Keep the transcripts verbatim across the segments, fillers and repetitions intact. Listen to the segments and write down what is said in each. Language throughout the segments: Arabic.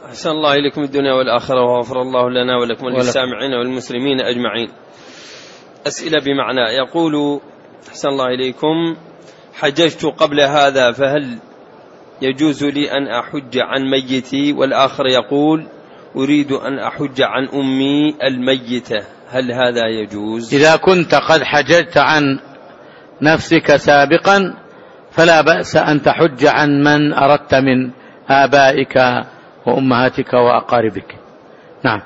أحسن الله إليكم الدنيا والآخرة وغفر الله لنا ولكم وللسامعين والمسلمين أجمعين. أسئلة بمعنى، يقول أحسن الله إليكم: حججت قبل هذا فهل يجوز لي أن أحج عن ميتي؟ والآخر يقول: أريد أن أحج عن أمي الميتة، هل هذا يجوز؟ إذا كنت قد حججت عن نفسك سابقا فلا بأس أن تحج عن من أردت من آبائك وأمهاتك وأقاربك. نعم.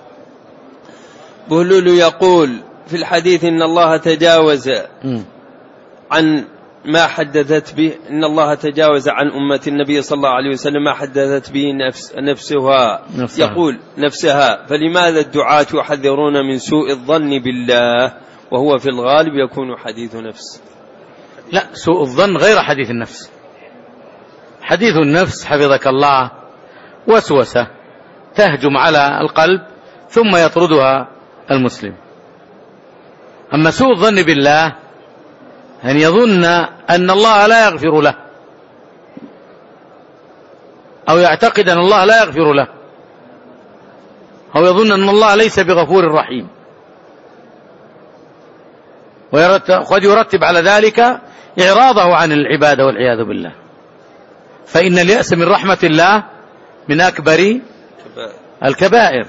بهلول يقول في الحديث إن الله تجاوز م. عن ما حدثت به، إن الله تجاوز عن أمة النبي صلى الله عليه وسلم ما حدثت به نفس نفسها. نفسها يقول نفسها، فلماذا الدعاة يحذرون من سوء الظن بالله وهو في الغالب يكون حديث نفس؟ لا، سوء الظن غير حديث النفس. حديث النفس حفظك الله وسوسة تهجم على القلب ثم يطردها المسلم. أما سوء الظن بالله أن يظن أن الله لا يغفر له، أو يعتقد أن الله لا يغفر له، أو يظن أن الله ليس بغفور رحيم، وقد يرتب على ذلك إعراضه عن العبادة والعياذ بالله. فإن اليأس من رحمة الله من أكبر الكبائر.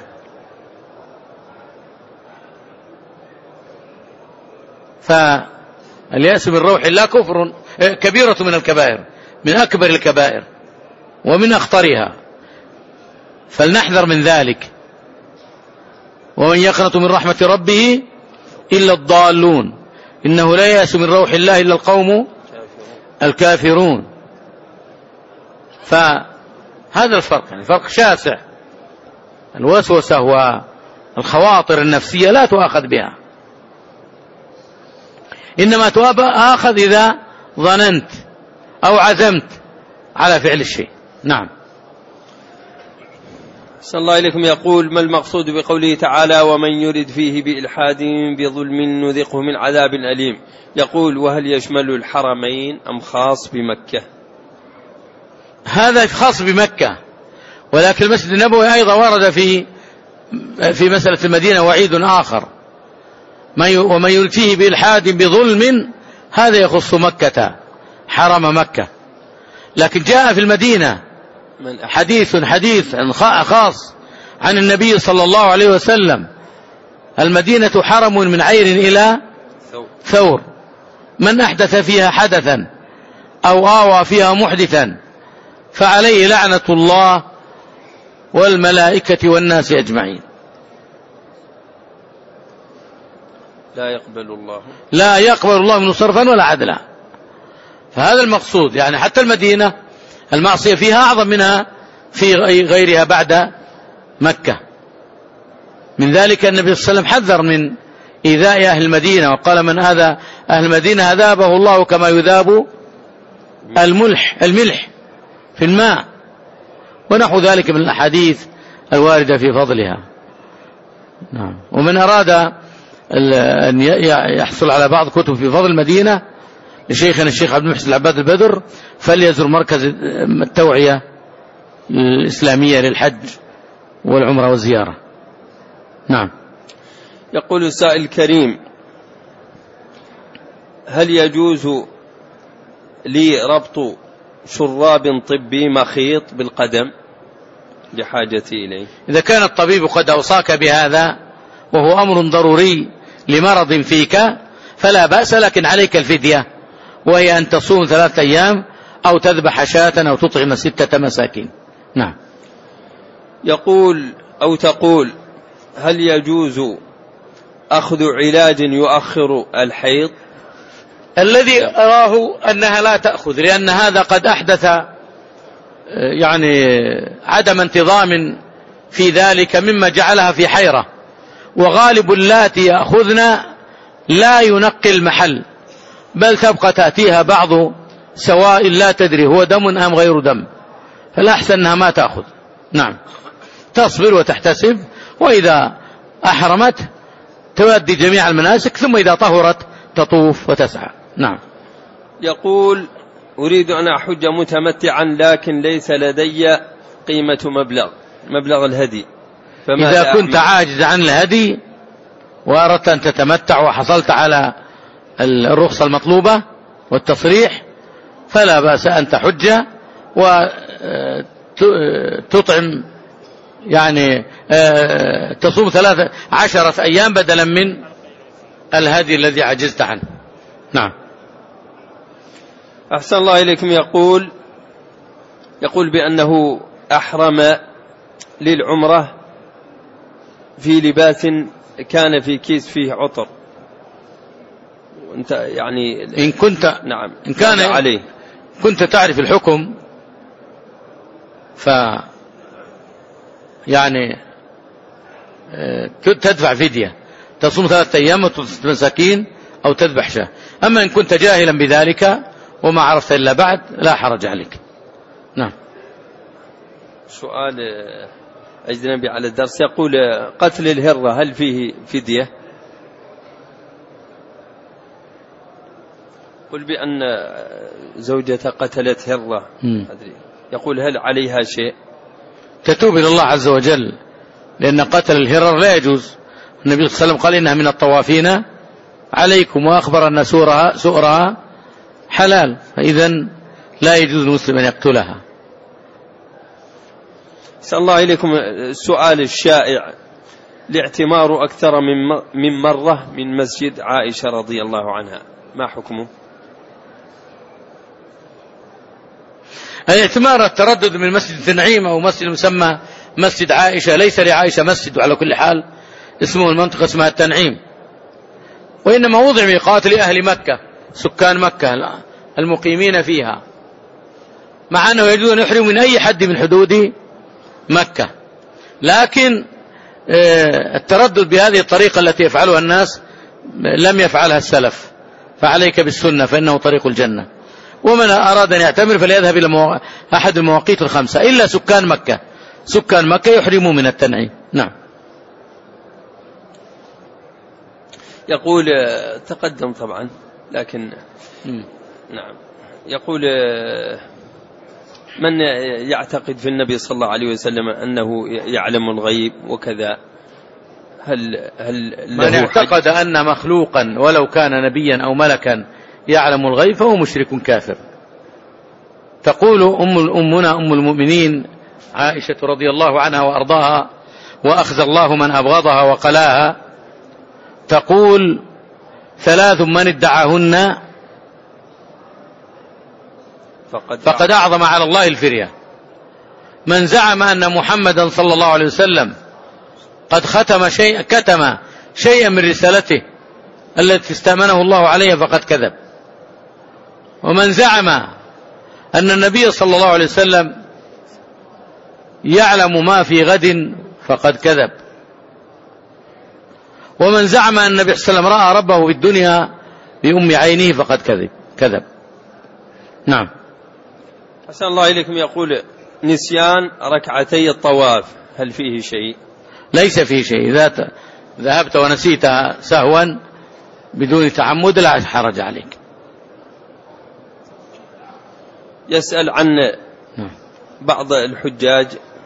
فاليأس من روح الله كفر كبيرة من الكبائر، من أكبر الكبائر ومن أخطرها، فلنحذر من ذلك. ومن يقنط من رحمة ربه إلا الضالون، إنه لا يأس من روح الله إلا القوم الكافرون. فهذا الفرق، يعني فرق شاسع. الوسوسة والخواطر النفسية لا تؤاخذ بها، إنما تؤاخذ إذا ظننت أو عزمت على فعل الشيء. نعم. صلى الله عليكم يقول: ما المقصود بقوله تعالى: ومن يرد فيه بإلحاد بظلم نذقه من عذاب أليم؟ يقول: وهل يشمل الحرمين أم خاص بمكة؟ هذا خاص بمكة، ولكن المسجد النبوي أيضا ورد في في مسألة المدينة وعيد آخر: ومن يرد فيه بإلحاد بظلم، هذا يخص مكة، حرم مكة. لكن جاء في المدينة حديث حديث خاص عن النبي صلى الله عليه وسلم: المدينة حرم من عير إلى ثور، من أحدث فيها حدثا أو آوى فيها محدثا فعليه لعنة الله والملائكة والناس أجمعين. لا يقبل الله لا يقبل الله منه صرفا ولا عدلا. فهذا المقصود، يعني حتى المدينة المعصية فيها أعظم منها في غيرها بعد مكة. من ذلك النبي صلى الله عليه وسلم حذر من إيذاء أهل المدينة، وقال: من أذى أهل المدينة أذابه الله كما يذاب الملح الملح في الماء، ونحو ذلك من الأحاديث الواردة في فضلها. نعم. ومن أراد أن يحصل على بعض كتب في فضل المدينة لشيخنا الشيخ عبد المحسن العباد البدر فليزر مركز التوعية الإسلامية للحج والعمرة والزيارة. نعم. يقول السائل الكريم: هل يجوز لي ربط شراب طبي مخيط بالقدم لحاجتي إليه؟ إذا كان الطبيب قد أوصاك بهذا وهو أمر ضروري لمرض فيك فلا بأس، لكن عليك الفدية، وهي أن تصوم ثلاثة أيام أو تذبح شاة أو تطعم ستة مساكين. نعم. يقول أو تقول: هل يجوز أخذ علاج يؤخر الحيض؟ الذي أراه أنها لا تأخذ، لأن هذا قد أحدث يعني عدم انتظام في ذلك مما جعلها في حيرة، وغالب اللاتي يأخذن لا ينقي المحل، بل تبقى تأتيها بعض سوائل لا تدري هو دم أم غير دم، فالأحسن أنها ما تأخذ. نعم. تصبر وتحتسب، وإذا أحرمت تؤدي جميع المناسك، ثم إذا طهرت تطوف وتسعى. نعم. يقول: أريد أن أحج متمتعا لكن ليس لدي قيمة مبلغ، مبلغ الهدي. إذا كنت عاجز عن الهدي وأردت أن تتمتع وحصلت على الرخصة المطلوبة والتصريح فلا بأس أن تحج وتطعم يعني تصوم ثلاثة عشرة أيام بدلا من الهدي الذي عجزت عنه. نعم. أحسن الله إليكم. يقول يقول بأنه أحرم للعمرة في لباس كان في كيس فيه عطر، وانت يعني إن كنت نعم إن كان عليه كنت تعرف الحكم ف يعني تدفع فدية، تصوم ثلاثة أيام وتصوم مساكين أو تذبح شاة. أما إن كنت جاهلا بذلك وما عرفت إلا بعد لا حرج عليك. نعم. سؤال أجنبي على الدرس يقول قتل الهرة هل فيه فدية؟ قل بأن زوجته قتلت هرة أدري. يقول هل عليها شيء؟ تتوب إلى الله عز وجل، لأن قتل الهرر لا يجوز. النبي صلى الله عليه وسلم قال إنها من الطوافين عليكم، وأخبر أن سؤرها, سؤرها حلال، فإذن لا يجوز المسلم أن يقتلها. سأل الله إليكم السؤال الشائع، الاعتمار أكثر من مرة من مسجد عائشة رضي الله عنها ما حكمه؟ الاعتمار التردد من مسجد التنعيم أو مسجد مسمى مسجد عائشة، ليس لعائشة مسجد، وعلى كل حال اسمه المنطقة اسمها التنعيم، وإنما وضع ميقات لأهل مكة سكان مكة المقيمين فيها، مع أنه يجوز أن يحرم من أي حد من حدود مكة، لكن التردد بهذه الطريقة التي يفعلها الناس لم يفعلها السلف، فعليك بالسنة فإنه طريق الجنة. ومن أراد أن يعتمر فليذهب إلى أحد المواقيت الخمسة، إلا سكان مكة، سكان مكة يحرموا من التنعيم. نعم. يقول تقدم طبعا لكن م. نعم. يقول من يعتقد في النبي صلى الله عليه وسلم أنه يعلم الغيب وكذا، هل هل من اعتقد أن مخلوقا ولو كان نبيا أو ملكا يعلم الغيب فهو مشرك كافر. تقول أم أمنا أم المؤمنين عائشة رضي الله عنها وأرضاها، وأخزى الله من أبغضها وقلاها، تقول ثلاث من ادعاهن فقد, فقد أعظم على الله الفرية: من زعم أن محمدا صلى الله عليه وسلم قد ختم شيء كتم شيئا من رسالته التي استأمنه الله عليها فقد كذب، ومن زعم أن النبي صلى الله عليه وسلم يعلم ما في غد فقد كذب، ومن زعم أن النبي صلى الله عليه وسلم رأى ربه في الدنيا بأم عينه فقد كذب كذب. نعم. حسن الله إليكم. يقول نسيان ركعتي الطواف هل فيه شيء؟ ليس فيه شيء، إذا ذهبت ونسيتها سهوا بدون تعمد لا حرج عليك. يسأل عن بعض الحجاج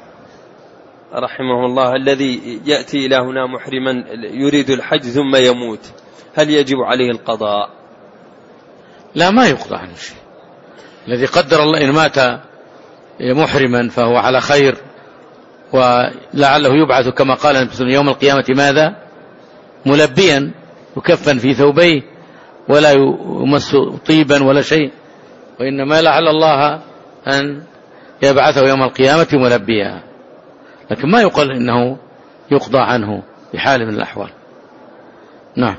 رحمه الله الذي يأتي إلى هنا محرما يريد الحج ثم يموت، هل يجب عليه القضاء؟ لا، ما يقضى عنه شيء. الذي قدر الله إن مات محرما فهو على خير، ولعله يبعث كما قال النبي يوم القيامة ماذا؟ ملبيا يكفن في ثوبيه ولا يمس طيبا ولا شيء، وإنما لعل الله أن يبعثه يوم القيامة ملبيا، لكن ما يقال إنه يقضى عنه بحال من الأحوال. نعم.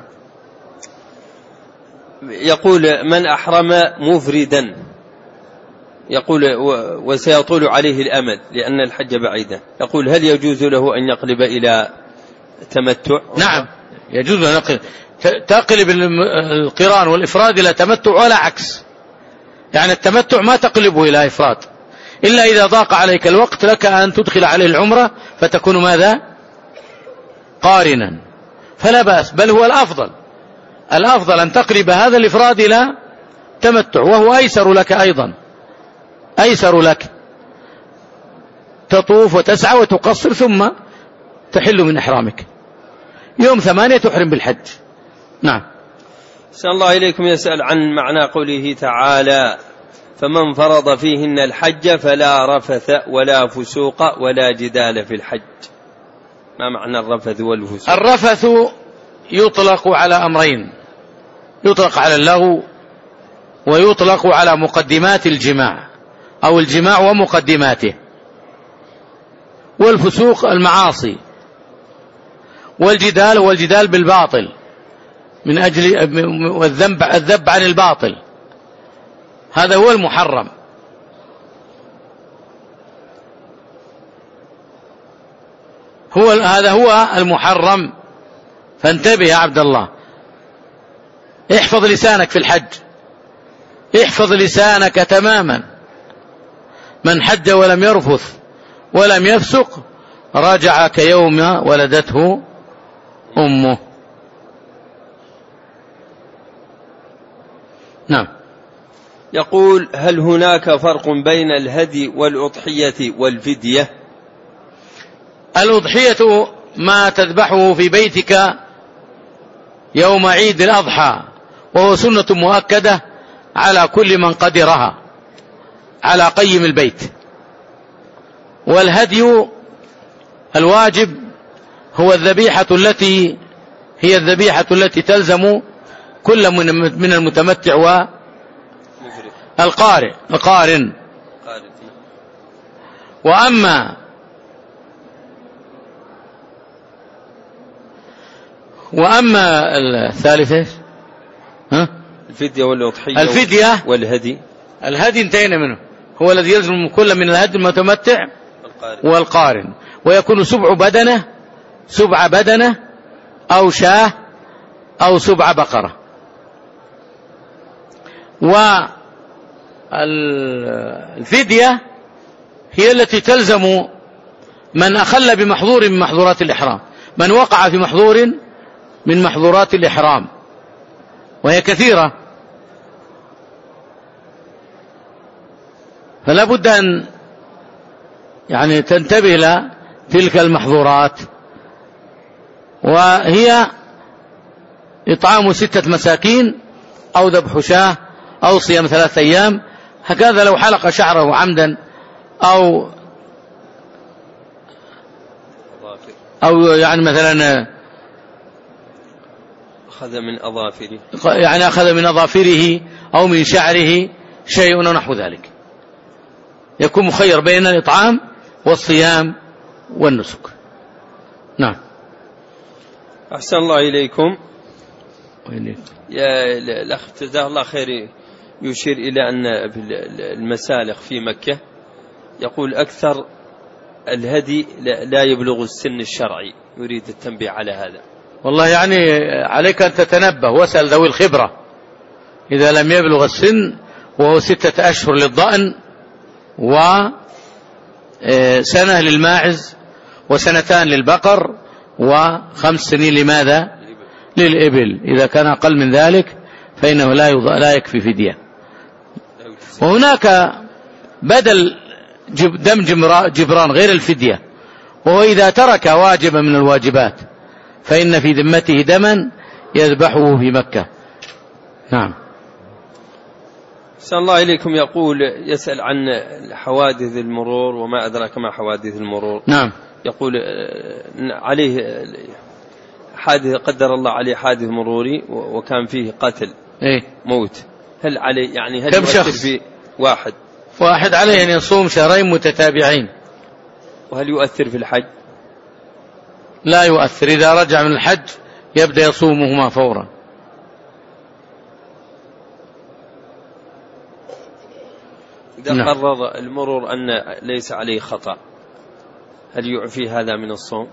يقول من أحرم مفردا، يقول وسيطول عليه الأمد لأن الحج بعيدة، يقول هل يجوز له أن يقلب إلى تمتع؟ نعم يجوز أن يقلب، تقلب القران والإفراد إلى تمتع ولا عكس، يعني التمتع ما تقلبه إلى إفراد إلا إذا ضاق عليك الوقت لك أن تدخل عليه العمرة فتكون ماذا؟ قارنا، فلا بأس، بل هو الأفضل الأفضل أن تقلب هذا الإفراد إلى تمتع، وهو أيسر لك أيضا، أيسر لك تطوف وتسعى وتقصر ثم تحل من إحرامك. يوم ثمانية تحرم بالحج. نعم. أحسن الله إليكم. يسأل عن معنى قوله تعالى فمن فرض فيهن الحج فلا رفث ولا فسوق ولا جدال في الحج. ما معنى الرفث والفسوق؟ الرفث يطلق على أمرين، يطلق على اللغو ويطلق على مقدمات الجماع أو الجماع ومقدماته، والفسوق المعاصي، والجدال والجدال بالباطل من أجل والذنب الذب عن الباطل، هذا هو المحرم. هو هذا هو المحرم. فانتبه يا عبد الله، احفظ لسانك في الحج، احفظ لسانك تماما. من حج ولم يرفث ولم يفسق رجع كيوم ولدته أمه. نعم. يقول هل هناك فرق بين الهدي والأضحية والفدية؟ الأضحية ما تذبحه في بيتك يوم عيد الأضحى، وهو سنة مؤكدة على كل من قدرها على قيم البيت. والهدي الواجب هو الذبيحة التي هي الذبيحة التي تلزم كل من المتمتع والقارئ القارن. وأما وأما الثالثة ها الفدية والأضحية الفدية والهدي، الهدي انتهينا منه، هو الذي يلزم كل من الهدي المتمتع والقارن. والقارن، ويكون سبع بدنة سبع بدنة أو شاه أو سبع بقرة. والفدية هي التي تلزم من أخل بمحظور من محظورات الإحرام، من وقع في محظور من محظورات الإحرام، وهي كثيرة، فلا بد أن يعني تنتبه إلى تلك المحظورات، وهي إطعام ستة مساكين أو ذبح شاة أو صيام ثلاثة أيام. هكذا لو حلق شعره عمدا أو أو يعني مثلا أخذ من أظافره يعني أخذ من أظافره أو من شعره شيء ونحو ذلك، يكون مخير بين الإطعام والصيام والنسك. نعم. أحسن الله إليكم. وإليكم. يا الأخ جزاه الله خير يشير إلى أن المسالخ في مكة يقول أكثر الهدي لا يبلغ السن الشرعي، يريد التنبيه على هذا. والله يعني عليك أن تتنبه واسأل ذوي الخبرة. إذا لم يبلغ السن وهو ستة أشهر للضأن وسنة للماعز وسنتان للبقر وخمس سنين لماذا؟ للإبل. إذا كان أقل من ذلك فإنه لا لا يكفي فدية. وهناك بدل دم جبران غير الفدية، وهو إذا ترك واجبا من الواجبات فإن في ذمته دما يذبحه في مكة. نعم. أحسن الله إليكم. يقول يسأل عن حوادث المرور وما أدراك ما حوادث المرور. نعم. يقول عليه حادث قدر الله عليه حادث مروري وكان فيه قتل إيه؟ موت، هل عليه يعني هل كم شخص؟ في واحد واحد عليه أن يصوم شهرين متتابعين. وهل يؤثر في الحج؟ لا يؤثر، إذا رجع من الحج يبدأ يصومهما فورا. إذا نعم. قرر المرور أن ليس عليه خطأ هل يعفي هذا من الصوم؟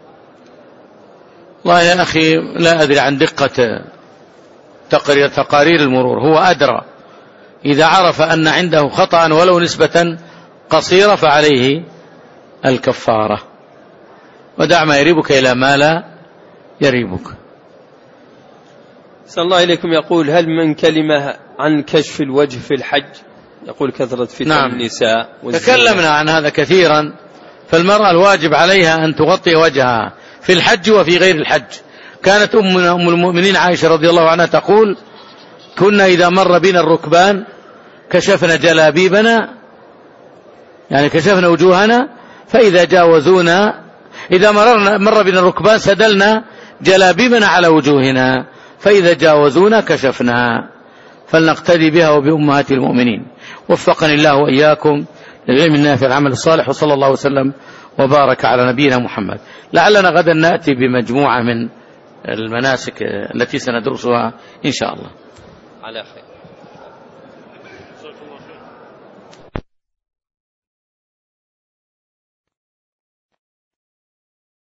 والله يا أخي لا أدري عن دقة تقرير تقارير المرور، هو أدرى. إذا عرف أن عنده خطأ ولو نسبة قصيرة فعليه الكفارة، ودع ما يريبك إلى ما لا يريبك. صلى الله إليكم. يقول هل من كلمة عن كشف الوجه في الحج؟ يقول كثرة فتن نعم. النساء تكلمنا عن هذا كثيرا فالمرأة الواجب عليها أن تغطي وجهها في الحج وفي غير الحج. كانت أم المؤمنين عائشة رضي الله عنها تقول: كنا إذا مر بنا الركبان كشفنا جلابيبنا، يعني كشفنا وجوهنا، فإذا جاوزونا إذا مررنا مر بنا الركبان سدلنا جلابيبنا على وجوهنا، فإذا جاوزونا كشفنا. فلنقتدي بها وبأمهات المؤمنين. وفقني الله وإياكم للعلم النافع العمل الصالح، وصلى الله وسلم وبارك على نبينا محمد. لعلنا غدا نأتي بمجموعة من المناسك التي سندرسها إن شاء الله. على خير.